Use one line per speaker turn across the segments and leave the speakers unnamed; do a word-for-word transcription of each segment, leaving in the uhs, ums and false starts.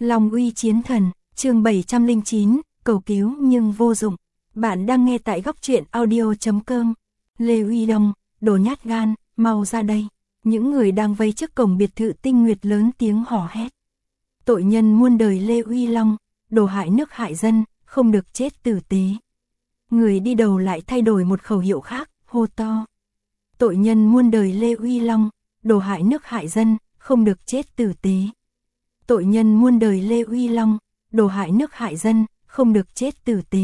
Long uy chiến thần, chương bảy trăm lẻ chín, cầu cứu nhưng vô dụng. Bạn đang nghe tại góc truyện audio chấm com. Lê Uy Long, đồ nhát gan, mau ra đây. Những người đang vây trước cổng biệt thự Tinh Nguyệt lớn tiếng hò hét. Tội nhân muôn đời Lê Uy Long, đồ hại nước hại dân, không được chết tử tế. Người đi đầu lại thay đổi một khẩu hiệu khác, hô to. Tội nhân muôn đời Lê Uy Long, đồ hại nước hại dân, không được chết tử tế. Tội nhân muôn đời Lê Uy Long, đồ hại nước hại dân, không được chết tử tế.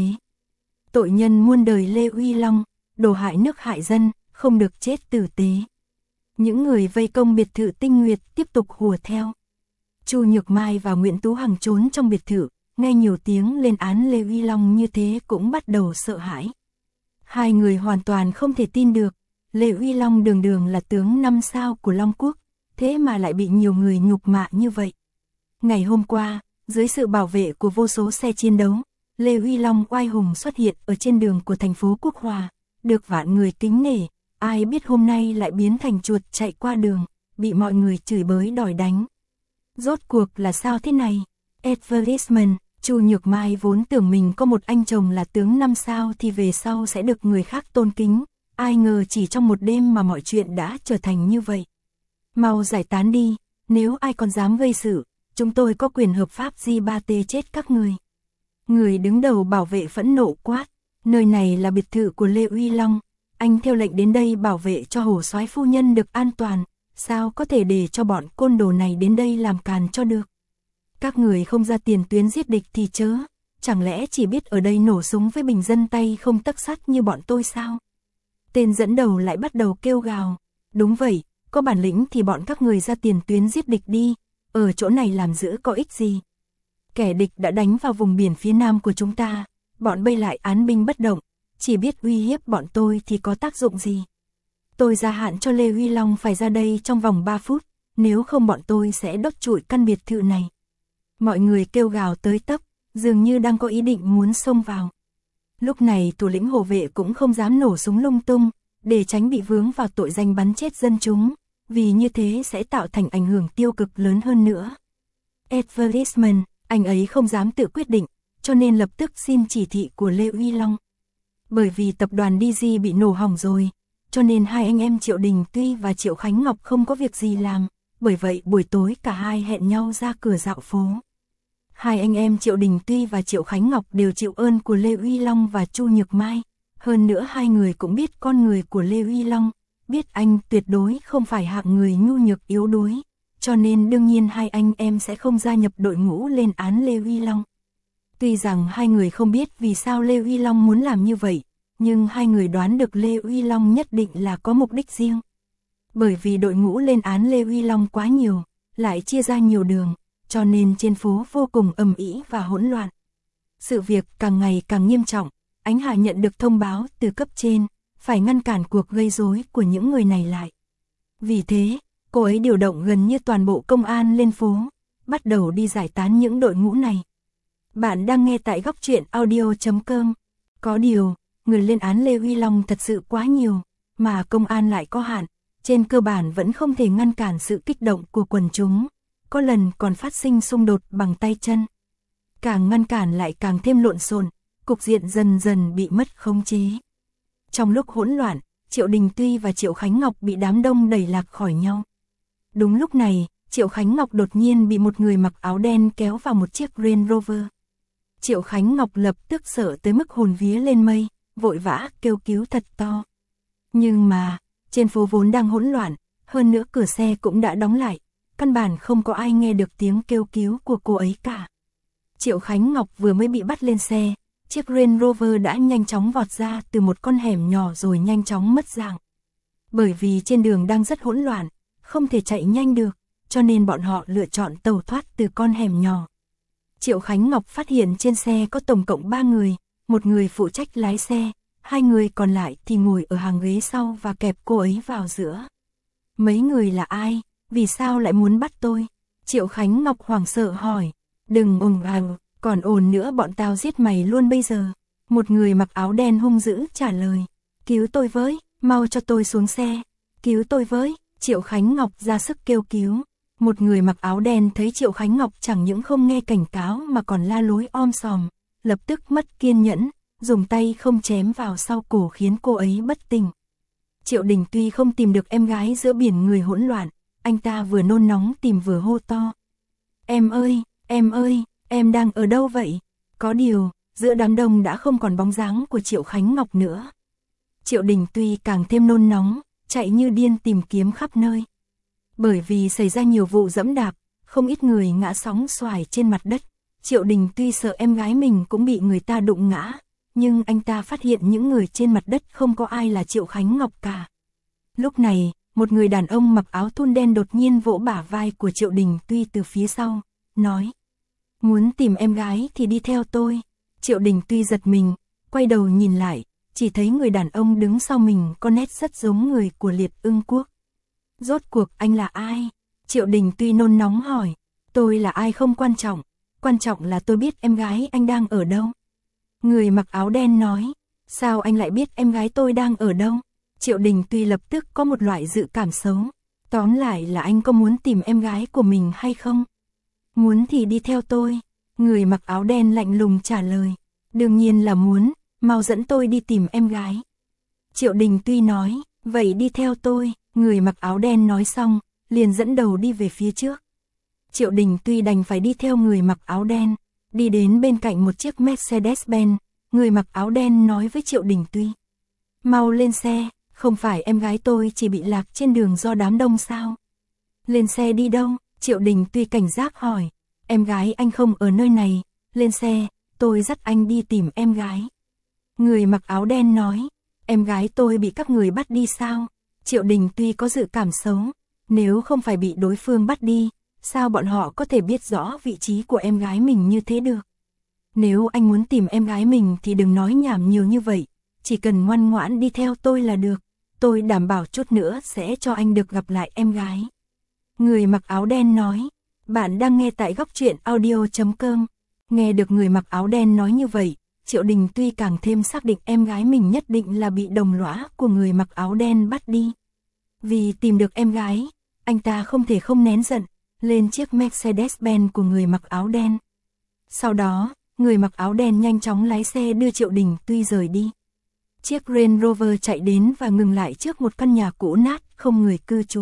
Tội nhân muôn đời Lê Uy Long, đồ hại nước hại dân, không được chết tử tế. Những người vây công biệt thự Tinh Nguyệt tiếp tục hùa theo. Chu Nhược Mai và Nguyễn Tú Hằng trốn trong biệt thự, nghe nhiều tiếng lên án Lê Uy Long như thế cũng bắt đầu sợ hãi. Hai người hoàn toàn không thể tin được, Lê Uy Long đường đường là tướng năm sao của Long Quốc, thế mà lại bị nhiều người nhục mạ như vậy. Ngày hôm qua, dưới sự bảo vệ của vô số xe chiến đấu, Lê Uy Long oai hùng xuất hiện ở trên đường của thành phố Quốc Hòa, được vạn người kính nể, ai biết hôm nay lại biến thành chuột chạy qua đường, bị mọi người chửi bới đòi đánh. Rốt cuộc là sao thế này? Advertisement, Chu Nhược Mai vốn tưởng mình có một anh chồng là tướng năm sao thì về sau sẽ được người khác tôn kính, ai ngờ chỉ trong một đêm mà mọi chuyện đã trở thành như vậy. Mau giải tán đi, nếu ai còn dám gây sự, chúng tôi có quyền hợp pháp G ba T chết các người. Người đứng đầu bảo vệ phẫn nộ quát, nơi này là biệt thự của Lê Uy Long, anh theo lệnh đến đây bảo vệ cho hổ soái phu nhân được an toàn, sao có thể để cho bọn côn đồ này đến đây làm càn cho được. Các người không ra tiền tuyến giết địch thì chớ, chẳng lẽ chỉ biết ở đây nổ súng với bình dân tay không tấc sắt như bọn tôi sao? Tên dẫn đầu lại bắt đầu kêu gào, đúng vậy, có bản lĩnh thì bọn các người ra tiền tuyến giết địch đi, ở chỗ này làm giữ có ích gì. Kẻ địch đã đánh vào vùng biển phía nam của chúng ta, bọn bây lại án binh bất động, chỉ biết uy hiếp bọn tôi thì có tác dụng gì. Tôi gia hạn cho Lê Uy Long phải ra đây trong vòng ba phút, nếu không bọn tôi sẽ đốt trụi căn biệt thự này. Mọi người kêu gào tới tấp, dường như đang có ý định muốn xông vào. Lúc này thủ lĩnh hộ vệ cũng không dám nổ súng lung tung, để tránh bị vướng vào tội danh bắn chết dân chúng, vì như thế sẽ tạo thành ảnh hưởng tiêu cực lớn hơn nữa. Advertisement, anh ấy không dám tự quyết định, cho nên lập tức xin chỉ thị của Lê Uy Long. Bởi vì tập đoàn đê giê bị nổ hỏng rồi, cho nên hai anh em Triệu Đình Tuy và Triệu Khánh Ngọc không có việc gì làm, bởi vậy buổi tối cả hai hẹn nhau ra cửa dạo phố. Hai anh em Triệu Đình Tuy và Triệu Khánh Ngọc đều chịu ơn của Lê Uy Long và Chu Nhược Mai, hơn nữa hai người cũng biết con người của Lê Uy Long, biết anh tuyệt đối không phải hạng người nhu nhược yếu đuối, cho nên đương nhiên hai anh em sẽ không gia nhập đội ngũ lên án Lê Uy Long. Tuy rằng hai người không biết vì sao Lê Uy Long muốn làm như vậy, nhưng hai người đoán được Lê Uy Long nhất định là có mục đích riêng. Bởi vì đội ngũ lên án Lê Uy Long quá nhiều, lại chia ra nhiều đường, cho nên trên phố vô cùng ầm ĩ và hỗn loạn. Sự việc càng ngày càng nghiêm trọng, Ánh Hà nhận được thông báo từ cấp trên, phải ngăn cản cuộc gây rối của những người này lại. Vì thế, cô ấy điều động gần như toàn bộ công an lên phố, bắt đầu đi giải tán những đội ngũ này. Bạn đang nghe tại góc truyện audio chấm com. Có điều, người lên án Lê Uy Long thật sự quá nhiều, mà công an lại có hạn, trên cơ bản vẫn không thể ngăn cản sự kích động của quần chúng, có lần còn phát sinh xung đột bằng tay chân. Càng ngăn cản lại càng thêm lộn xộn, cục diện dần dần bị mất khống chế. Trong lúc hỗn loạn, Triệu Đình Tuy và Triệu Khánh Ngọc bị đám đông đẩy lạc khỏi nhau. Đúng lúc này, Triệu Khánh Ngọc đột nhiên bị một người mặc áo đen kéo vào một chiếc Range Rover. Triệu Khánh Ngọc lập tức sợ tới mức hồn vía lên mây, vội vã kêu cứu thật to. Nhưng mà, trên phố vốn đang hỗn loạn, hơn nữa cửa xe cũng đã đóng lại, căn bản không có ai nghe được tiếng kêu cứu của cô ấy cả. Triệu Khánh Ngọc vừa mới bị bắt lên xe, chiếc Range Rover đã nhanh chóng vọt ra từ một con hẻm nhỏ rồi nhanh chóng mất dạng. Bởi vì trên đường đang rất hỗn loạn, không thể chạy nhanh được, cho nên bọn họ lựa chọn tẩu thoát từ con hẻm nhỏ. Triệu Khánh Ngọc phát hiện trên xe có tổng cộng ba người, một người phụ trách lái xe, hai người còn lại thì ngồi ở hàng ghế sau và kẹp cô ấy vào giữa. Mấy người là ai? Vì sao lại muốn bắt tôi? Triệu Khánh Ngọc hoảng sợ hỏi. Đừng ồn ào, còn ồn nữa bọn tao giết mày luôn bây giờ. Một người mặc áo đen hung dữ trả lời. Cứu tôi với, mau cho tôi xuống xe. Cứu tôi với, Triệu Khánh Ngọc ra sức kêu cứu. Một người mặc áo đen thấy Triệu Khánh Ngọc chẳng những không nghe cảnh cáo mà còn la lối om sòm, lập tức mất kiên nhẫn, dùng tay không chém vào sau cổ khiến cô ấy bất tỉnh. Triệu Đình tuy không tìm được em gái giữa biển người hỗn loạn, anh ta vừa nôn nóng tìm vừa hô to. Em ơi, em ơi, em đang ở đâu vậy? Có điều, giữa đám đông đã không còn bóng dáng của Triệu Khánh Ngọc nữa. Triệu Đình tuy càng thêm nôn nóng, chạy như điên tìm kiếm khắp nơi. Bởi vì xảy ra nhiều vụ dẫm đạp, không ít người ngã sóng xoài trên mặt đất. Triệu Đình tuy sợ em gái mình cũng bị người ta đụng ngã, nhưng anh ta phát hiện những người trên mặt đất không có ai là Triệu Khánh Ngọc cả. Lúc này, một người đàn ông mặc áo thun đen đột nhiên vỗ bả vai của Triệu Đình tuy từ phía sau, nói. Muốn tìm em gái thì đi theo tôi. Triệu Đình tuy giật mình, quay đầu nhìn lại, chỉ thấy người đàn ông đứng sau mình có nét rất giống người của Liệt Ưng Quốc. Rốt cuộc anh là ai? Triệu Đình tuy nôn nóng hỏi. Tôi là ai không quan trọng, quan trọng là tôi biết em gái anh đang ở đâu. Người mặc áo đen nói. Sao anh lại biết em gái tôi đang ở đâu? Triệu Đình tuy lập tức có một loại dự cảm xấu. Tóm lại là anh có muốn tìm em gái của mình hay không? Muốn thì đi theo tôi. Người mặc áo đen lạnh lùng trả lời. Đương nhiên là muốn, mau dẫn tôi đi tìm em gái. Triệu Đình tuy nói, vậy đi theo tôi. Người mặc áo đen nói xong, liền dẫn đầu đi về phía trước. Triệu Đình tuy đành phải đi theo người mặc áo đen, đi đến bên cạnh một chiếc Mercedes-Benz. Người mặc áo đen nói với Triệu Đình tuy. Mau lên xe, không phải em gái tôi chỉ bị lạc trên đường do đám đông sao? Lên xe đi đâu? Triệu Đình tuy cảnh giác hỏi. Em gái anh không ở nơi này, lên xe, tôi dắt anh đi tìm em gái. Người mặc áo đen nói. Em gái tôi bị các người bắt đi sao? Triệu Đình tuy có dự cảm xấu, nếu không phải bị đối phương bắt đi, sao bọn họ có thể biết rõ vị trí của em gái mình như thế được? Nếu anh muốn tìm em gái mình thì đừng nói nhảm nhiều như vậy, chỉ cần ngoan ngoãn đi theo tôi là được, tôi đảm bảo chút nữa sẽ cho anh được gặp lại em gái. Người mặc áo đen nói, bạn đang nghe tại góc truyện audio chấm com. Nghe được người mặc áo đen nói như vậy, Triệu Đình tuy càng thêm xác định em gái mình nhất định là bị đồng lõa của người mặc áo đen bắt đi. Vì tìm được em gái, anh ta không thể không nén giận, lên chiếc Mercedes-Benz của người mặc áo đen. Sau đó, người mặc áo đen nhanh chóng lái xe đưa Triệu Đình tuy rời đi. Chiếc Range Rover chạy đến và ngừng lại trước một căn nhà cũ nát, không người cư trú.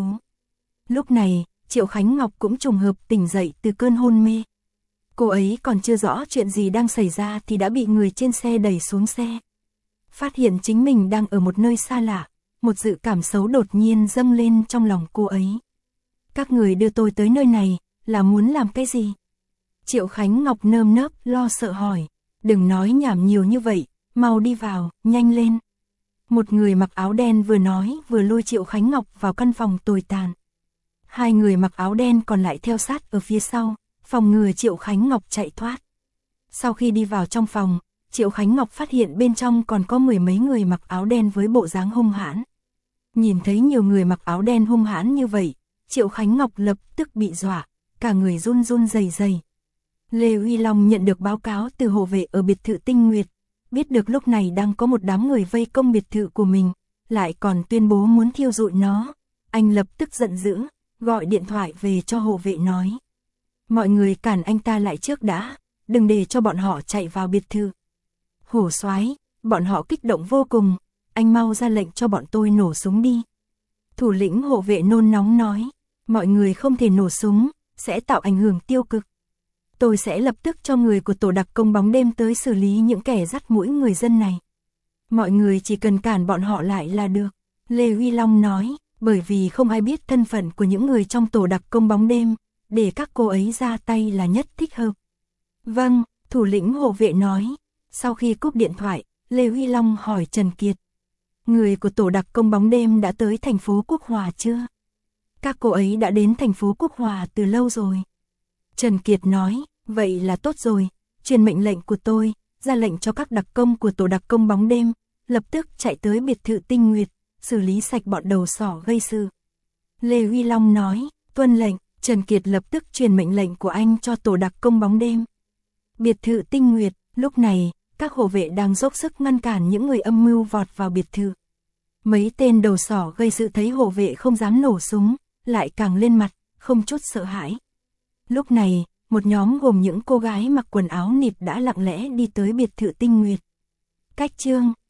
Lúc này, Triệu Khánh Ngọc cũng trùng hợp tỉnh dậy từ cơn hôn mê. Cô ấy còn chưa rõ chuyện gì đang xảy ra thì đã bị người trên xe đẩy xuống xe. Phát hiện chính mình đang ở một nơi xa lạ, một dự cảm xấu đột nhiên dâng lên trong lòng cô ấy. Các người đưa tôi tới nơi này, là muốn làm cái gì? Triệu Khánh Ngọc nơm nớp lo sợ hỏi. Đừng nói nhảm nhiều như vậy, mau đi vào, nhanh lên. Một người mặc áo đen vừa nói vừa lôi Triệu Khánh Ngọc vào căn phòng tồi tàn. Hai người mặc áo đen còn lại theo sát ở phía sau, phòng ngừa Triệu Khánh Ngọc chạy thoát. Sau khi đi vào trong phòng, Triệu Khánh Ngọc phát hiện bên trong còn có mười mấy người mặc áo đen với bộ dáng hung hãn. Nhìn thấy nhiều người mặc áo đen hung hãn như vậy, Triệu Khánh Ngọc lập tức bị dọa, cả người run run rẩy rẩy. Lê Uy Long nhận được báo cáo từ hộ vệ ở biệt thự Tinh Nguyệt, biết được lúc này đang có một đám người vây công biệt thự của mình, lại còn tuyên bố muốn thiêu rụi nó. Anh lập tức giận dữ, gọi điện thoại về cho hộ vệ nói. Mọi người cản anh ta lại trước đã, đừng để cho bọn họ chạy vào biệt thự. Hổ soái, bọn họ kích động vô cùng, anh mau ra lệnh cho bọn tôi nổ súng đi. Thủ lĩnh hộ vệ nôn nóng nói, mọi người không thể nổ súng, sẽ tạo ảnh hưởng tiêu cực. Tôi sẽ lập tức cho người của tổ đặc công bóng đêm tới xử lý những kẻ dắt mũi người dân này. Mọi người chỉ cần cản bọn họ lại là được. Lê Huy Long nói, bởi vì không ai biết thân phận của những người trong tổ đặc công bóng đêm, để các cô ấy ra tay là nhất thích hợp. Vâng, thủ lĩnh hộ vệ nói. Sau khi cúp điện thoại, Lê Huy Long hỏi Trần Kiệt. Người của tổ đặc công bóng đêm đã tới thành phố Quốc Hòa chưa? Các cô ấy đã đến thành phố Quốc Hòa từ lâu rồi. Trần Kiệt nói, vậy là tốt rồi, truyền mệnh lệnh của tôi, ra lệnh cho các đặc công của tổ đặc công bóng đêm, lập tức chạy tới biệt thự Tinh Nguyệt, xử lý sạch bọn đầu sỏ gây sự. Lê Huy Long nói, tuân lệnh. Trần Kiệt lập tức truyền mệnh lệnh của anh cho tổ đặc công bóng đêm. Biệt thự Tinh Nguyệt, lúc này, các hộ vệ đang dốc sức ngăn cản những người âm mưu vọt vào biệt thự. Mấy tên đầu sỏ gây sự thấy hộ vệ không dám nổ súng, lại càng lên mặt, không chút sợ hãi. Lúc này, một nhóm gồm những cô gái mặc quần áo nịt đã lặng lẽ đi tới biệt thự Tinh Nguyệt. Cách chương